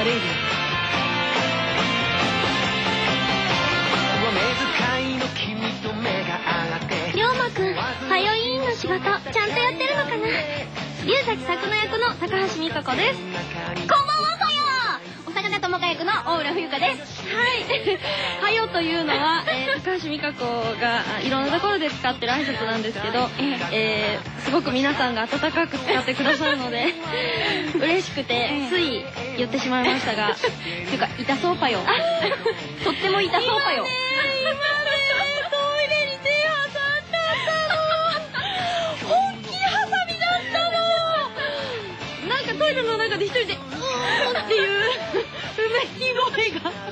レイディ龍馬くん、ハヨイーンの仕事ちゃんとやってるのかな。龍崎作の役の高橋美香子です。こんばんはかよ。お魚ともか役の大浦冬香です。はい。はよというのは、高橋美香子がいろんなところで使ってる挨拶なんですけど、すごく皆さんが温かく使ってくださるので嬉しくてつい言ってしまいましたが、というか痛そうぱよ。とっても痛そうぱよ。トイレの中で一人で「うーん」っていううめき声がよ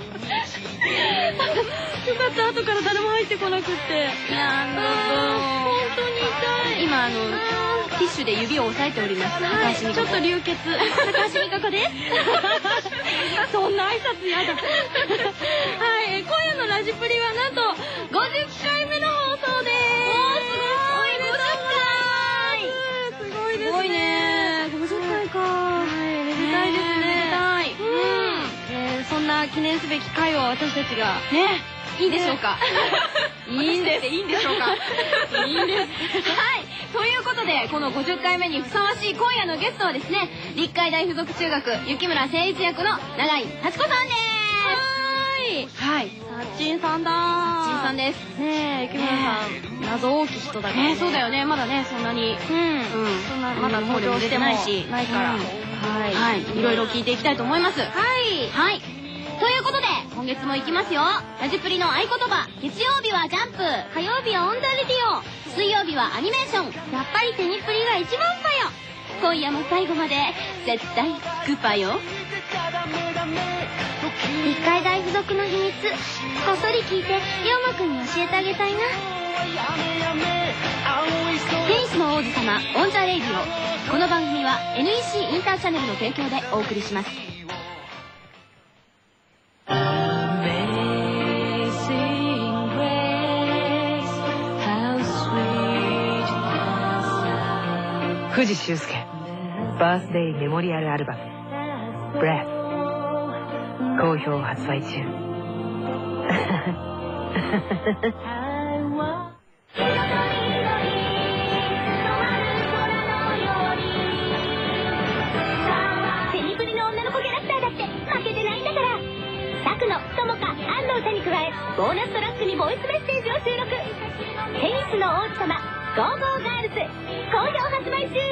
かった。後から誰も入ってこなくって、なるほど、本当に痛い。今ティッシュで指を押さえております。はい、ちょっと流血。高橋美香子です。そんな挨拶やだ。はい、今夜のラジプリはなんと50回目の放送です。すごいですね。50回か。はい、めでたいですね。めでたい。そんな記念すべき回を私たちがね、いいでしょうか。いいんです。いいんでしょうか。いいんです。はい。ということで、この50回目にふさわしい今夜のゲストはですね、立海大附属中学雪村誠一役の永井幸子さんです。はい。さっちんさんだー。さっちんさんです。ねえ、雪村さん、謎多き人だからね。そうだよね。まだね、そんなに。そんな、まだ登場してないし、ないから。はい。いろいろ聞いていきたいと思います。はい。はい。ということで、今月も行きますよ。ラジプリの合言葉、月曜日はジャンプ、火曜日はオンダレディオ、水曜日はアニメーション、やっぱりテニプリが一番ぱよ。今夜も最後まで絶対グパよ。立海大附属の秘密、こっそり聞いて龍馬くんに教えてあげたいな。テニスの王子様オンザレイディオ。この番組は NEC インターチャネルの提供でお送りします。 藤修介バースデイメモリアルアルバム「ブレス」好評発売中。 テニプリの女の子キャラクターだって負けてないんだから。作野、友果、安藤さんに加え、ボーナストラックにボイスメッセージを収録。テニスの王子様ゴーゴーガールズ好評発売中。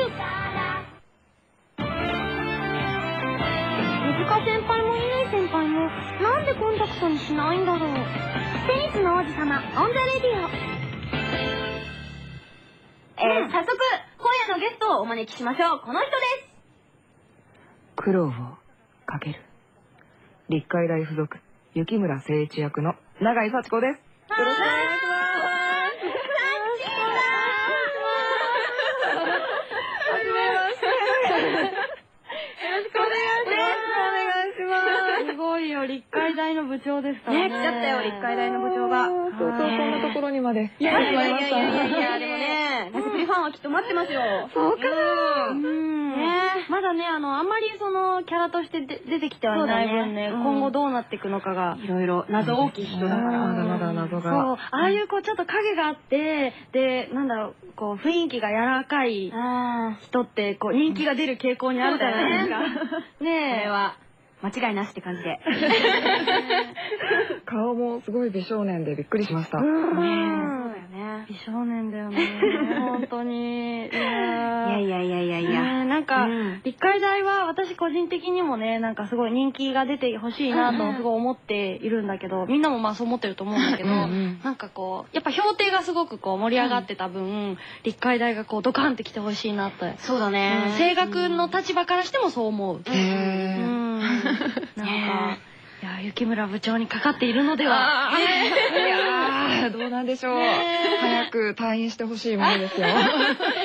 水香先輩も乾先輩もなんでコンタクトにしないんだろう。テニスの王子様オンザレディオ。早速今夜のゲストをお招きしましょう。この人です。 苦労をかける立海大附属雪村誠一役の永井幸子です。よろしくお願いします。 すごいよ、立海大の部長ですからね。来ちゃったよ、立海大の部長が。 そんなところにまで。 いや、でもね、ラジプリファンはきっと待ってますよ。そうかな。まだね、あんまりそのキャラとして出てきてはいない分ね、今後どうなっていくのかがいろいろ謎大きい人だから。 まだまだ謎が。 そう、ああいうこうちょっと影があって、で、なんだろう、こう雰囲気が柔らかい人ってこう人気が出る傾向にあるじゃないですか。ねえ。これは間違いなしって感じで。 顔もすごい美少年でびっくりしました。 そうだよね。美少年だよね。本当に。いや。なんか、立海大は私個人的にもね、なんかすごい人気が出てほしいなとすごい思っているんだけど、みんなもまあそう思ってると思うんだけど、なんかこう、やっぱ評定がすごくこう盛り上がってた分、立海大がこうドカンって来てほしいなって。そうだね。声楽の立場からしてもそう思う。なんか、いや、雪村部長にかかっているのでは。 いやどうなんでしょう。早く退院してほしいものですよ。そうだよね。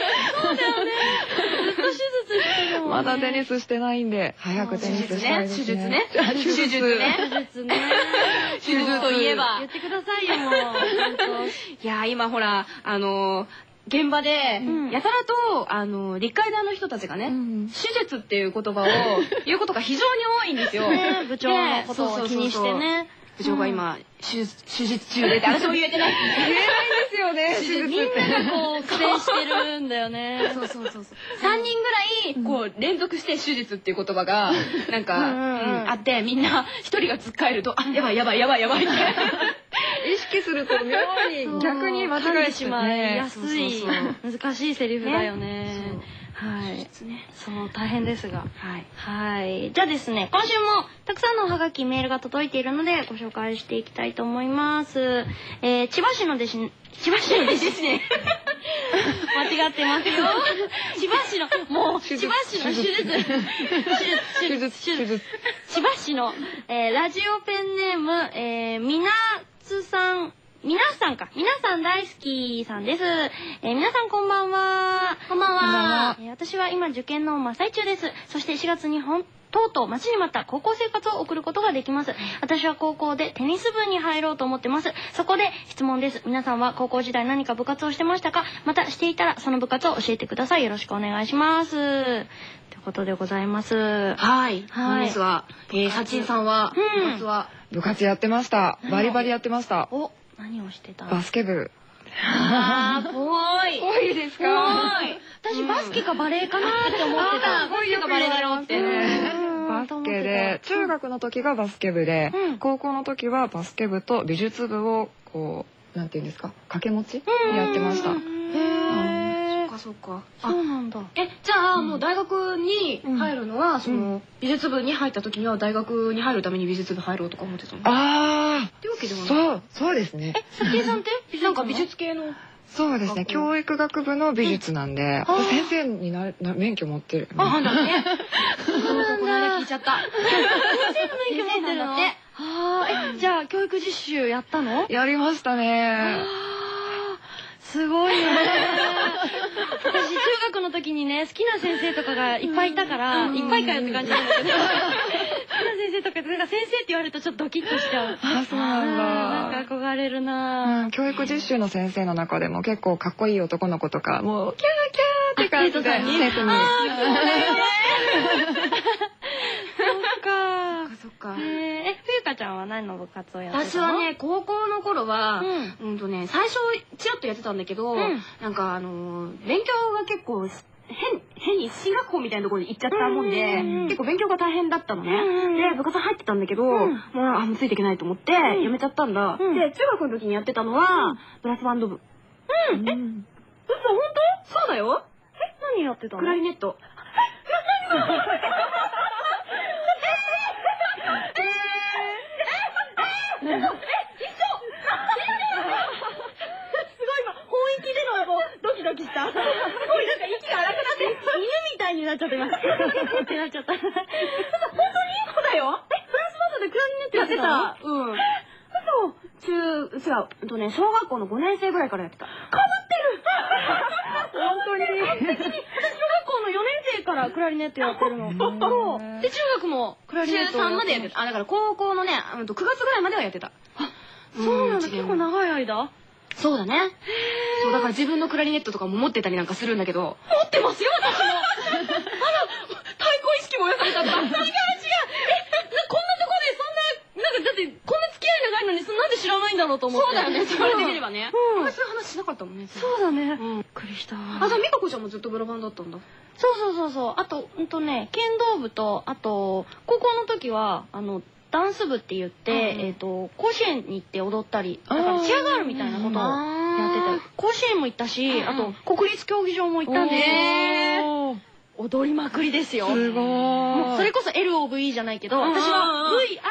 ずっと手術してるもんね。 まだテニスしてないんで、早くテニスしたいですね。手術ね。 手術といえば。言ってくださいよ、もう。いや、今ほら、 現場でうんやたらと立会大の人たちがね、手術っていう言葉を言うことが非常に多いんですよ。 ね、部長のことを気にしてね。 部長が今手術中でって私も言えてない。 言えないんですよね、手術って。 みんながこう苦戦してるんだよね。 そうそうそうそう。3人ぐらいこう連続して手術っていう言葉がなんかあってみんな一人がつっかえるとやばいやばいやばいやばいって意識すると妙に逆に間違えてしまいやすい難しいセリフだよね。はい。そう、大変ですが。はい。じゃあですね、今週もたくさんのおはがき、メールが届いているので、ご紹介していきたいと思います。千葉市のですね、間違ってますよ。千葉市の、もう、千葉市の手術。千葉市の、ラジオペンネーム、みなつさん、皆さん大好きさんです。皆さんこんばんは。こんばんは。私は今受験の真っ最中です。そして4月にとうとう待ちに待った高校生活を送ることができます。私は高校でテニス部に入ろうと思ってます。そこで質問です。皆さんは高校時代何か部活をしてましたか？またしていたらその部活を教えてください。よろしくお願いします。ということでございます。 はい。本日は、さちんさんは、 部活やってました。バリバリやってました。 お、何をしてたの？ バスケ部。 怖い。 怖いですか？ 怖い。 私バスケかバレーかなって思ってた。 バスケかバレーだろうって。 バスケで、中学の時がバスケ部で、高校の時はバスケ部と美術部をこう、なんていうんですか、掛け持ちやってました。 そうか。 そうなんだ。 じゃあもう大学に入るのはその美術部に入った時には大学に入るために美術部入ろうとか思ってたの？ってわけではない。 そうですね。 さきえさんってなんか美術系の？ そうですね。教育学部の美術なんで、先生に免許持ってる。 なんだね。そうだ、この間聞いちゃった。 先生の免許持ってるの？じゃあ教育実習やったの？ やりましたね。 すごいよね。私中学の時にね、好きな先生とかがいっぱいいたから、いっぱいかよって感じなんだけど、好きな先生とかなんか先生って言われるとちょっとドキッとしちゃう。 そうなんだ。 なんか憧れるな。 教育実習の先生の中でも結構かっこいい男の子とか、もうキャーキャーって感じで生徒に。 そっか。冬香ちゃんは何の部活をやってたの？ 私はね、高校の頃は、最初ちらっとやってたんだけど、なんか勉強が結構変に進学校みたいなところに行っちゃったもんで、結構勉強が大変だったのね。で、部活入ってたんだけど、もうついていけないと思ってやめちゃったんだ。で、中学の時にやってたのは、ブラスバンド部。嘘、本当？そうだよ。 何やってたの？ クラリネット。ドキした。すごいなんか息が荒くなって犬みたいになっちゃってます。ってなっちゃった。本当にそうだよ。フランスバンドでクラリネットやってた。小学校の5年生ぐらいからやってた。かぶってる。本当に。私小学校の4年生からクラリネットやってるの。で中学もクラリネット。中3までやってた。だから高校のね9月ぐらいまではやってた。 そうなんだ。結構長い間。 そうだね。そうだから自分のクラリネットとかも持ってたりなんかするんだけど。持ってますよ私も。対抗意識も良かった。違う。こんなとこでそんなだってこんな付き合い長いのになんで知らないんだろうと思って。そうだよね。言われてみればね。そういう話しなかったもんね。 そうだね。びっくりした。 じゃあ美香子ちゃんもずっとブラバンだったんだ。 そう。あと剣道部とあと高校の時はダンス部って言って、甲子園に行って踊ったり、だからチアガールみたいなことをやってた。甲子園も行ったし、あと国立競技場も行ったんですよ。踊りまくりですよ。 すごい。 それこそ LOVE じゃないけど、私は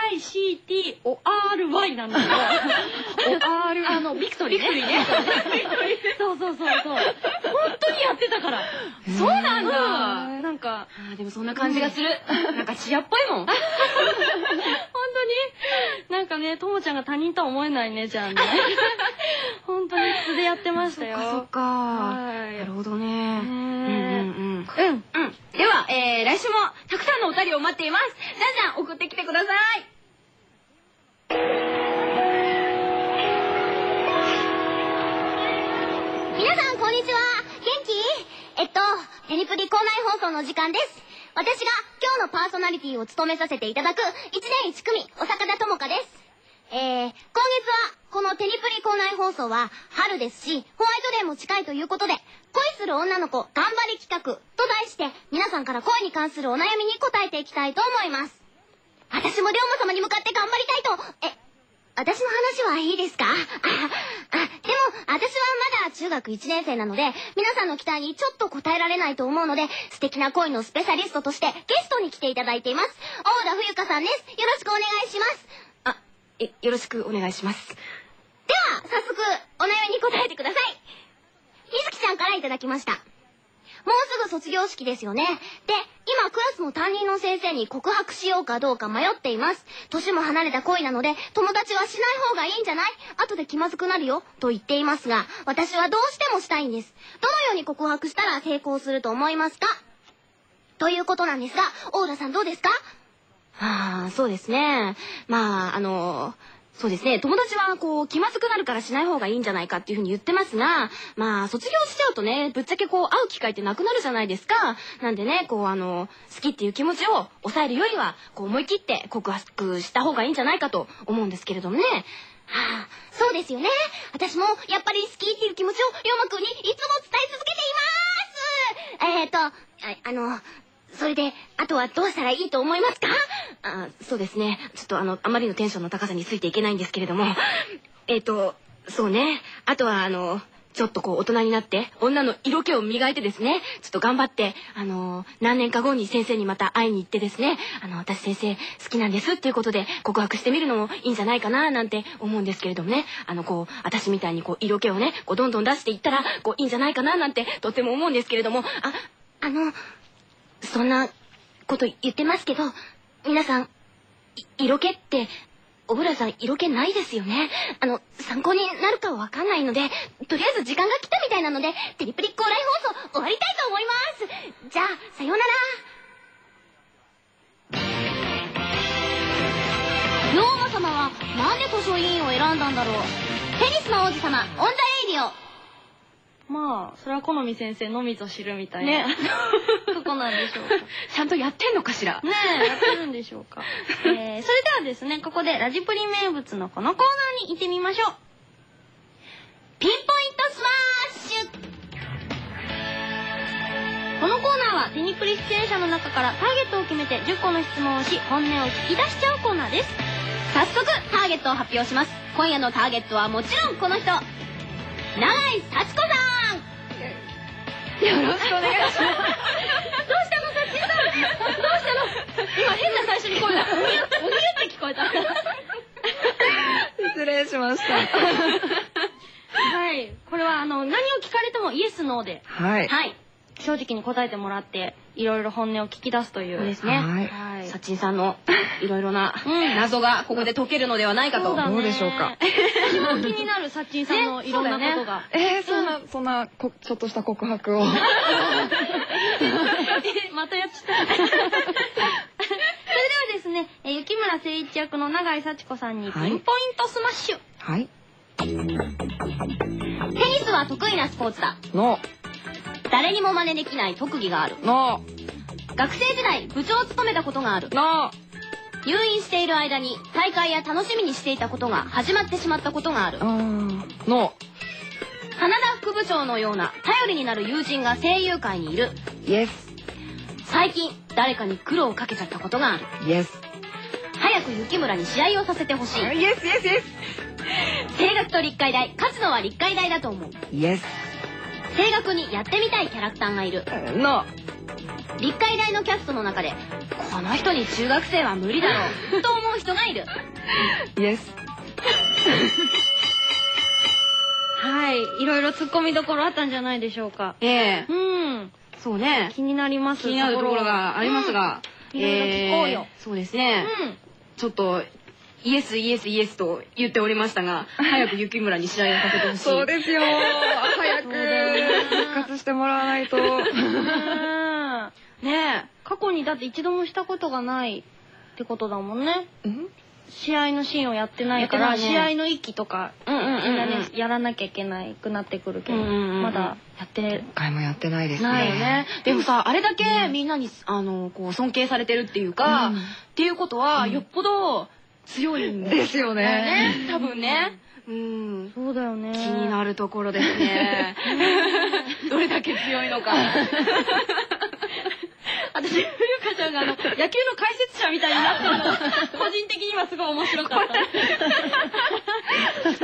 VICTORY なんだけど、ビクトリーね。そう。本当にやってたから。 そうなんだ。 なんか、 でもそんな感じがする。なんかチアっぽいもん。 本当になんかね、ともちゃんが他人とは思えないね、じゃあね。本当に素でやってましたよ。 そっか。なるほどね。では、来週もたくさんのお便りを待っています。じゃんじゃん送ってきてください。皆さんこんにちは。 テニプリ校内放送の時間です。私が今日のパーソナリティを務めさせていただく1年1組、お坂田智香です。今月はこのテニプリ校内放送は春ですし、ホワイトデーも近いということで、恋する女の子頑張り企画と題して、皆さんから恋に関するお悩みに答えていきたいと思います。私も龍馬様に向かって頑張りたいと。私の話はいいですか？でも、私はまだ中学1年生なので、皆さんの期待にちょっと応えられないと思うので、素敵な恋のスペシャリストとしてゲストに来ていただいています。大田冬香さんです。よろしくお願いします。 よろしくお願いします。 では、早速、お悩みに答えてください。みずきちゃんからいただきました。もうすぐ卒業式ですよね。で、今クラスの担任の先生に告白しようかどうか迷っています。年も離れた恋なので、友達はしない方がいいんじゃない？後で気まずくなるよ。と言っていますが、私はどうしてもしたいんです。どのように告白したら成功すると思いますか？ということなんですが、大浦さんどうですか？ そうですね。そうですね。友達は気まずくなるからしない方がいいんじゃないかっていうふうに言ってますが、卒業しちゃうとね、ぶっちゃけ会う機会ってなくなるじゃないですか。なんでね、好きっていう気持ちを抑えるよりは、思い切って告白した方がいいんじゃないかと思うんですけれどもね。 そうですよね。私もやっぱり好きっていう気持ちを龍馬くんにいつも伝え続けています。それで、あとはどうしたらいいと思いますか？ そうですね。ちょっとあまりのテンションの高さについていけないんですけれども。そうね。あとはちょっと大人になって、女の色気を磨いてですね、ちょっと頑張って、何年か後に先生にまた会いに行ってですね、私先生好きなんですっていうことで告白してみるのもいいんじゃないかななんて思うんですけれどもね。私みたいに色気をね、どんどん出していったら、いいんじゃないかななんてとっても思うんですけれども、 そんなこと言ってますけど、皆さん、色気って、小倉さん色気ないですよね。参考になるかはわかんないので、とりあえず時間が来たみたいなので、テニプリ校内放送終わりたいと思います。じゃあ、さようなら。龍馬様はなんで図書委員を選んだんだろう。テニスの王子様、オンザレイディオ。 それは好み先生のみぞ知るみたいな。ね。どこなんでしょうか。 ちゃんとやってんのかしら。 ねえ、やってるんでしょうか。それではですね、ここでラジプリ名物のこのコーナーに行ってみましょう。 ピンポイントスマッシュ。 このコーナーはテニプリ出演者の中からターゲットを決めて10個の質問をし、本音を聞き出しちゃうコーナーです。 早速、ターゲットを発表します。今夜のターゲットはもちろんこの人。永井幸子さん。 よろしくお願いします。 どうしたの、さっちーさん。どうしたの。 今変な最初に声が、おぎゅって聞こえた。 失礼しました。 はい。これは何を聞かれてもイエス、ノーで。 はい。 正直に答えてもらって、いろいろ本音を聞き出すという。 そうですね。 はい。 さっちんさんのいろいろな謎がここで解けるのではないかと。 どうでしょうか。 一番気になるさっちんさんのいろんなことが。 そんなちょっとした告白を。 またやっちゃった。それではですね、雪村誠一役の永井幸子さんにピンポイントスマッシュ。 はい。 テニスは得意なスポーツだ。 の。 誰にも真似できない特技がある。 の。 学生時代部長を務めたことがある。 の。 入院している間に大会や楽しみにしていたことが始まってしまったことがある。 の。 花田副部長のような頼りになる友人が声優界にいる。 イエス。 最近誰かに苦労をかけちゃったことがある。 イエス。 早く雪村に試合をさせてほしい。 イエスイエスイエス。 声楽と立海大、勝つのは立海大だと思う。 イエス。 声楽にやってみたいキャラクターがいる。 の。 立海大のキャストの中でこの人に中学生は無理だろうと思う人がいる。 イエス。 はい、いろいろ突っ込みどころあったんじゃないでしょうか。 そうね。 気になります。 気になるところがありますが、 いろいろ聞こうよ。 そうですね。ちょっとイエスイエスイエスと言っておりましたが、早く雪村に試合をさせてほしい。 そうですよ。早く復活してもらわないと。 ねえ、過去にだって一度もしたことがないってことだもんね。試合のシーンをやってないから、試合の息とかみんなねやらなきゃいけないくなってくるけど、まだやって一回もやってないですね。 ないよね。でもさ、あれだけみんなにこう尊敬されてるっていうか、っていうことはよっぽど強いんですよね。 多分ね。 そうだよね。 気になるところですね。どれだけ強いのか。私、ふゆかちゃんが野球の解説者みたいになってるのが、個人的にはすごい面白かった。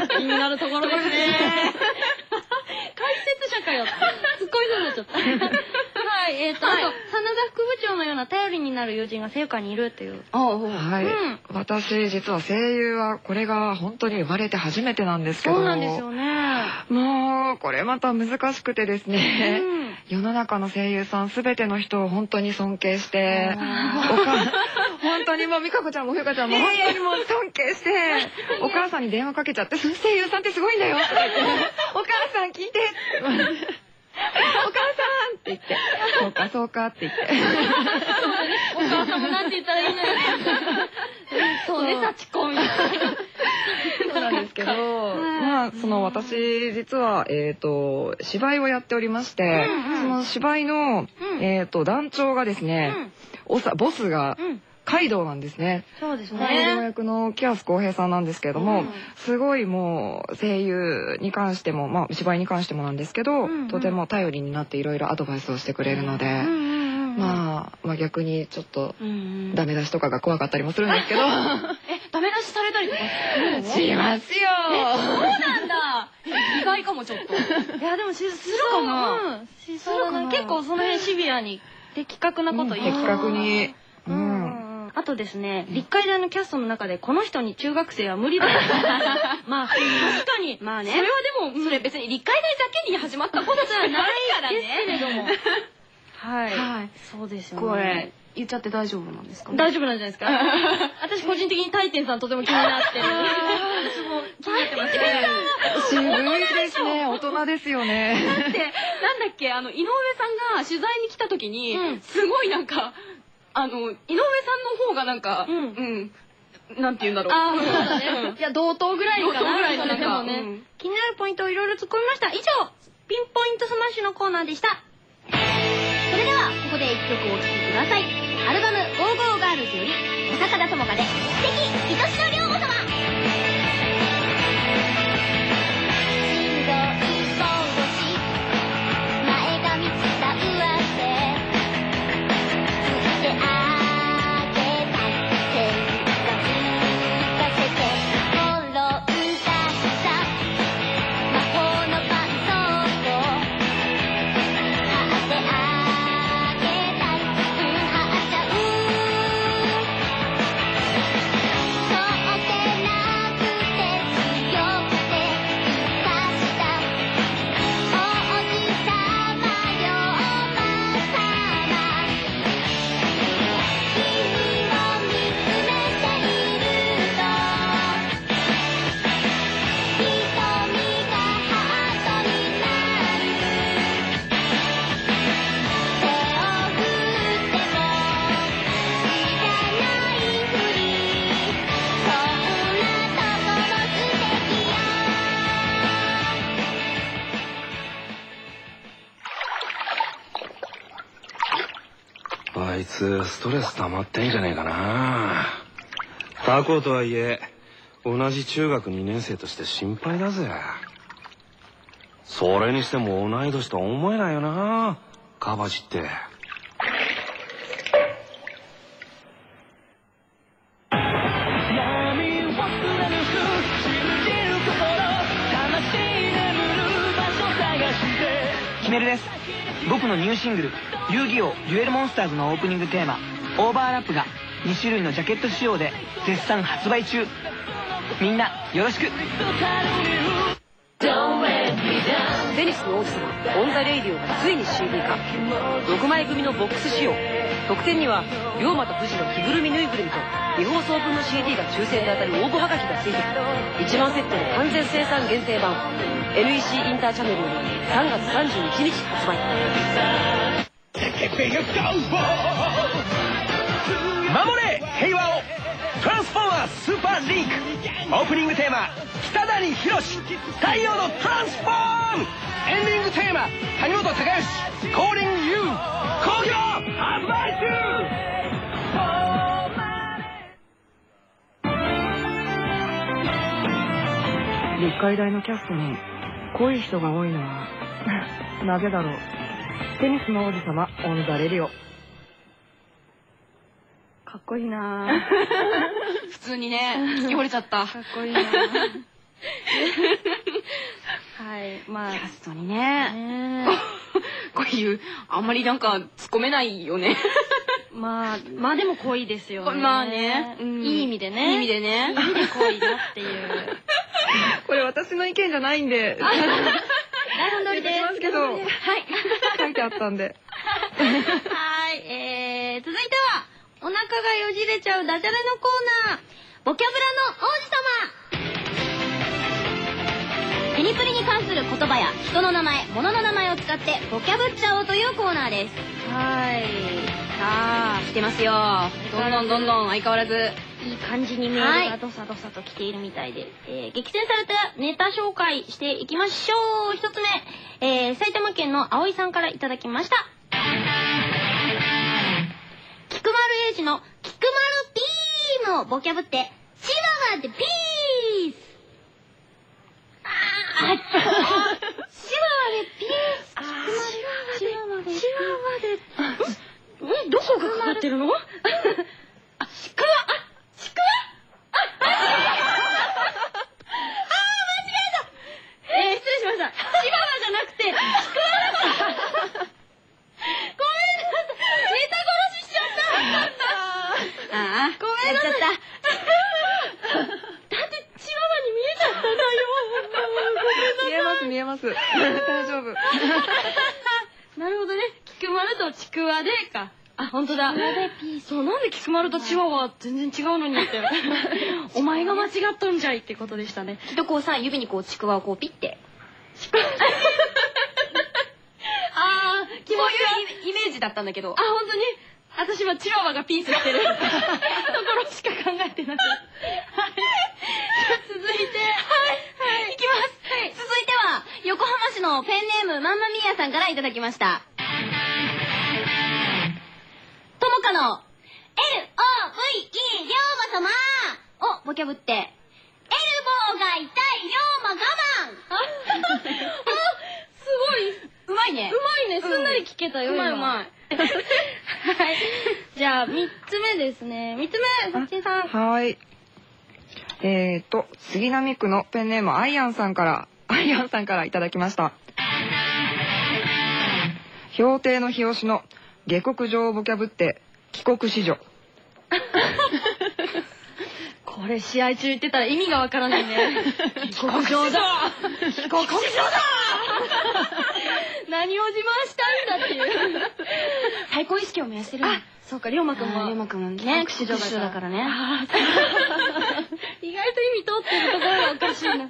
気になるところですね。解説者かよ。すっごいそうになっちゃった。はい、あと、真田副部長のような頼りになる友人が聖火にいるっていう。 はい。私、実は声優はこれが本当に生まれて初めてなんですけど。 そうなんですよね。 もう、これまた難しくてですね。世の中の声優さんすべての人を本当に尊敬して、本当にもう美香子ちゃんもふゆかちゃんも本当にもう尊敬して、お母さんに電話かけちゃって、その声優さんってすごいんだよとか言って、お母さん聞いてお母さんって言って、そうかそうかって言って。 お母さんもなんて言ったらいいのよ。そうね、幸子みたいな。 そうなんですけど、まあその私実は芝居をやっておりまして、その芝居の団長がですね、ボスがカイドウなんですね。 そうですね。 カイドウ役の木安浩平さんなんですけれども、すごいもう声優に関しても、まあ芝居に関してもなんですけど、とても頼りになっていろいろアドバイスをしてくれるので、まあ逆にちょっとダメ出しとかが怖かったりもするんですけど。 ダメ出しされたりとかしますよ。 そうなんだ。意外かもちょっと。いやでもするかな。 結構その辺シビアに的確なこと言う。 的確に。 あとですね、立海大のキャストの中でこの人に中学生は無理だよ。まあ確かに。 まあね。それはでもそれ別に立海大だけに始まったことじゃないからね。 ですけれども。はい。そうですよね。 これ言っちゃって大丈夫なんですか？ 大丈夫なんじゃないですか。私個人的に大天さんとても気になってる。私も気になってますね。 渋いですね。大人ですよね。 だってなんだっけ井上さんが取材に来た時にすごいなんか井上さんの方がなんかなんて言うんだろう。 そうだね。いや同等ぐらいかな。 同等ぐらいのなんかね。気になるポイントをいろいろ突っ込みました。以上ピンポイントスマッシュのコーナーでした。 それではここで1曲お聴きください。アルバム「ゴーゴーガールズ」より小坂田智香で「素敵愛しの両母様」。 あいつストレス溜まってんじゃねえかな。他校とはいえ同じ中学2年生として心配だぜ。それにしても同い年とは思えないよな、カバジって。 キメルです。僕のニューシングル「遊戯王デュエルモンスターズ」のオープニングテーマ「オーバーラップ」が2種類のジャケット仕様で絶賛発売中。みんなよろしく。 ベニスの王子様オン・ザ・レイディオがついに CD 化。6枚組のボックス仕様。特典には龍馬と富士の着ぐるみぬいぐるみと未放送分の CD が抽選で当たる応募はがきがついてくる1万セットの完全生産限定版。 NEC インターチャネルより3月31日発売。 守れ平和をトランスフォーマースーパーリンクオープニングテーマ北谷宏太陽のトランスフォームエンディングテーマ谷本隆義コーリングユー好評発売中立海大のキャストに濃い人が多いのはなぜだろう。テニスの王子様オンザレディオ。 かっこいいな普通にね、聞き惚れちゃった。 かっこいいなはい、まあ。 キャストにね。こういう、あんまりなんか突っ込めないよね。 まあでも濃いですよね。 まあね。 いい意味でね。 いい意味でね。 いい意味で濃いなっていう。 これ私の意見じゃないんで。 台本通りです。 ますけど、はい。書いてあったんで。 はい、続いては、お腹がよじれちゃうダジャレのコーナー、ボキャブラの王子様。テニプリに関する言葉や人の名前、物の名前を使ってボキャブっちゃおうというコーナーです。 はい。 さあ、来てますよ。どんどん相変わらず。 いい感じにメールがドサドサと来ているみたいで、激戦されたネタ紹介していきましょう。一つ目、埼玉県の葵さんからいただきました。菊丸英二の菊丸ピームをボキャブってチワワでピース。チワワでピース。チワワでどこがかかってるの？ちくわ失礼しました。チワワじゃなくて、ちくわだった。ごめんなさい。ネタ殺ししちゃった。ごめんなさい。だってチワワに見えちゃったんだよ。 見えます。大丈夫。 なるほどね。菊丸とちくわでか。あ、本当だ。そう、なんで菊丸とチワワ全然違うのにって。お前が間違っとんじゃいってことでしたね。 きっとこうさ、指にこうちくわをこうピッて。 あー、 そういうイメージだったんだけど。 あ、本当に私はチワワがピースしてるところしか考えてなくて。はい。続いて、はい。 いきます。続いては、横浜市のペンネームまんまみーやさんからいただきました。ともかの LOVE 龍馬様をボキャブって、エルボーが痛い龍馬我慢。 すごい。 うまいね。 すんなり聞けたよ。 うまい。 はい。じゃあ、3つ目ですね。3つ目、さっちんさん。 はい。杉並区のペンネームアイアンさんからいただきました。標定の日吉の下克上をボキャブって帰国子女。 これ試合中言ってたら意味がわからないね。帰国上だ。帰国上だ。何を自慢したいんだっていう。 対抗意識を燃やしてる。 あ、そうか、龍馬くんも。 龍馬くんね、 帰国子女だからね。 意外と意味通ってるところがおかしいな。はい、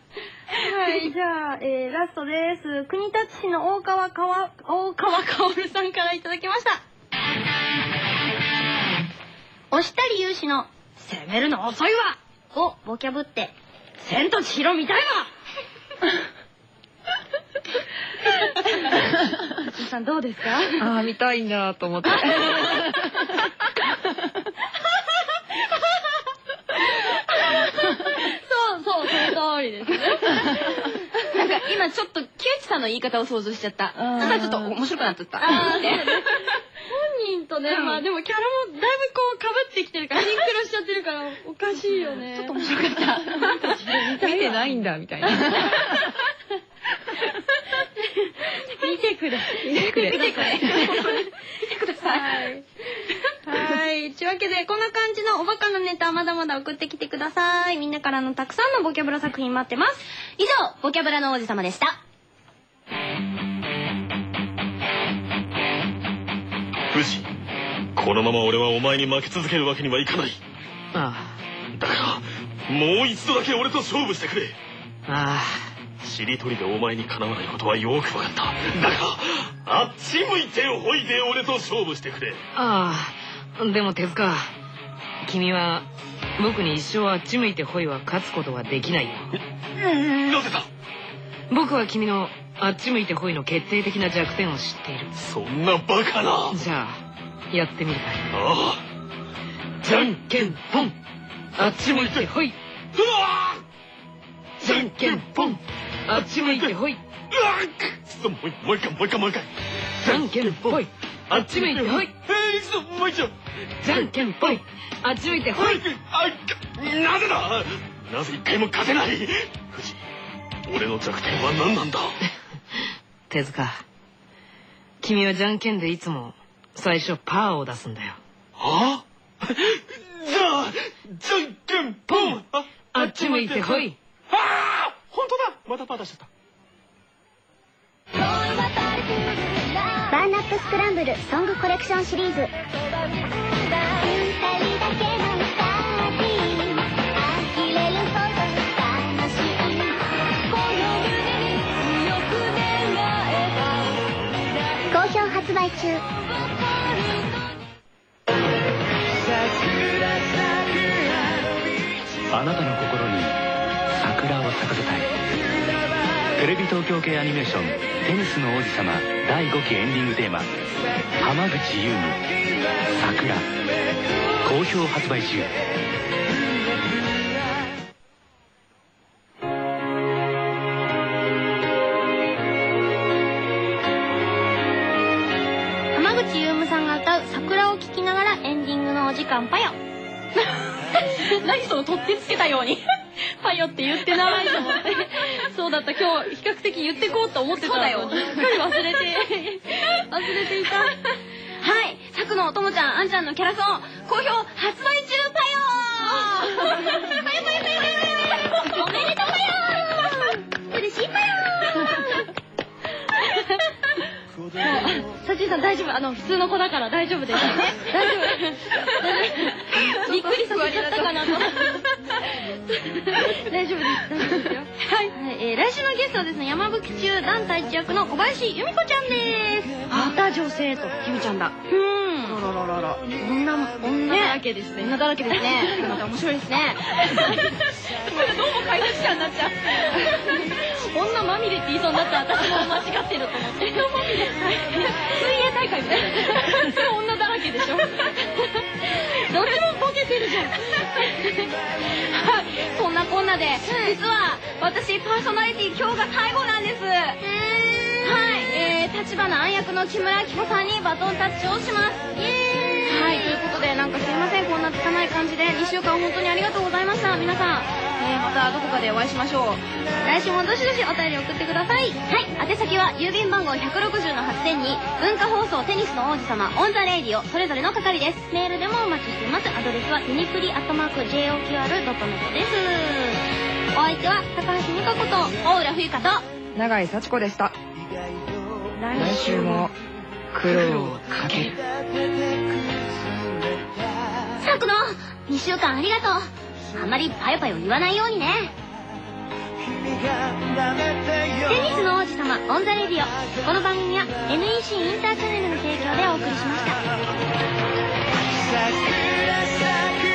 じゃあ、ラストです。国立市の大川かおるさんからいただきました。押したり勇士の攻めるの遅いわをボキャブって、千と千尋見たいわ。ちさんどうですか？ ああ、見たいんだと思って。 そう、その通りですね。 なんか今ちょっと木内さんの言い方を想像しちゃった。だからちょっと面白くなっちゃった。 本人とね、まあでもキャラもだいぶこう被ってきてるから、シンクロしちゃってるからおかしいよね。 ちょっと面白かった。 見てないんだみたいな。 見てください。はい。というわけで、こんな感じのおバカなネタまだまだ送ってきてください。みんなからのたくさんのボキャブラ作品待ってます。 以上、ボキャブラの王子様でした。 フジ、このまま俺はお前に負け続けるわけにはいかない。 あだからもう一度だけ俺と勝負してくれ。 あ、 しりとりでお前にかなわないことはよく分かった。だからあっち向いてほいで俺と勝負してくれ。 ああ、でも手塚、君は僕に一生あっち向いてホイは勝つことはできないよ。 なぜだ。 僕は君のあっち向いてホイの決定的な弱点を知っている。 そんなバカな。 じゃあやってみるかい。 ああ。 じゃんけんぽん、あっち向いてホイ。 うわじゃんけんぽん、あっち向いてホイ。 もう一回。 じゃんけんぽい、あっち向いてホイ。 もう一度。 じゃんけんぽい、あっち向いてホイ。 なぜだ。なぜ一回も勝てない。藤井、俺の弱点は何なんだ。 手塚、君はじゃんけんでいつも最初パーを出すんだよ。 はあ。じゃあじゃんけんぽん、 あっち向いてホイ。 ああ、本当だ。またパー出しちゃった。 バーナップスクランブルソングコレクションシリーズ。好評発売中。 あなたの心に桜を咲かせたい。テレビ東京系アニメーション「テニスの王子様」第5期エンディングテーマ浜口優美「桜」好評発売中。 浜口優美さんが歌う桜を聴きながらエンディングのお時間ぱよ。 何その取ってつけたようにパヨって言ってないと思って。そうだった、今日比較的言ってこうと思ってたのに忘れていた。はい、さくのともちゃん、あんちゃんのキャラソン好評発売中パヨー。パヨおめでとうパヨー。嬉しいパヨー。サチさん大丈夫、普通の子だから大丈夫です。大丈夫。びっくりさせちゃったかなと。大丈夫ですよ。はい、来週のゲストはですね、山吹中団体一役の小林由美子ちゃんです。また女性と由美ちゃんだ。女だらけですね。女だらけですね。また面白いですね。どうも解説者になっちゃう。女まみれって言いそうになったら私も間違ってると思って。水泳大会みたいな。それ女だらけでしょ。どっちもボケてるじゃん。はい、そんなこんなで、実は私パーソナリティ今日が最後なんです。はい、立花杏役の木村明子さんにバトンタッチをします。はい、ということで、なんかすいません、こんな拙い感じで2週間本当にありがとうございました。皆さん、またどこかでお会いしましょう。来週もどしどしお便り送ってください。はい、宛先は郵便番号160-8000に文化放送テニスの王子様オンザレイディオそれぞれの係です。メールでもお待ちしています。アドレスはテニプリ@joqr.net です。お相手は高橋美香子と大浦冬香と永井幸子でした。来週も苦労をかける。 さくの2週間ありがとう。あんまりパヨパヨ言わないようにね。テニスの王子様オンザレディオ。この番組は NEC インターチャネルの提供でお送りしました。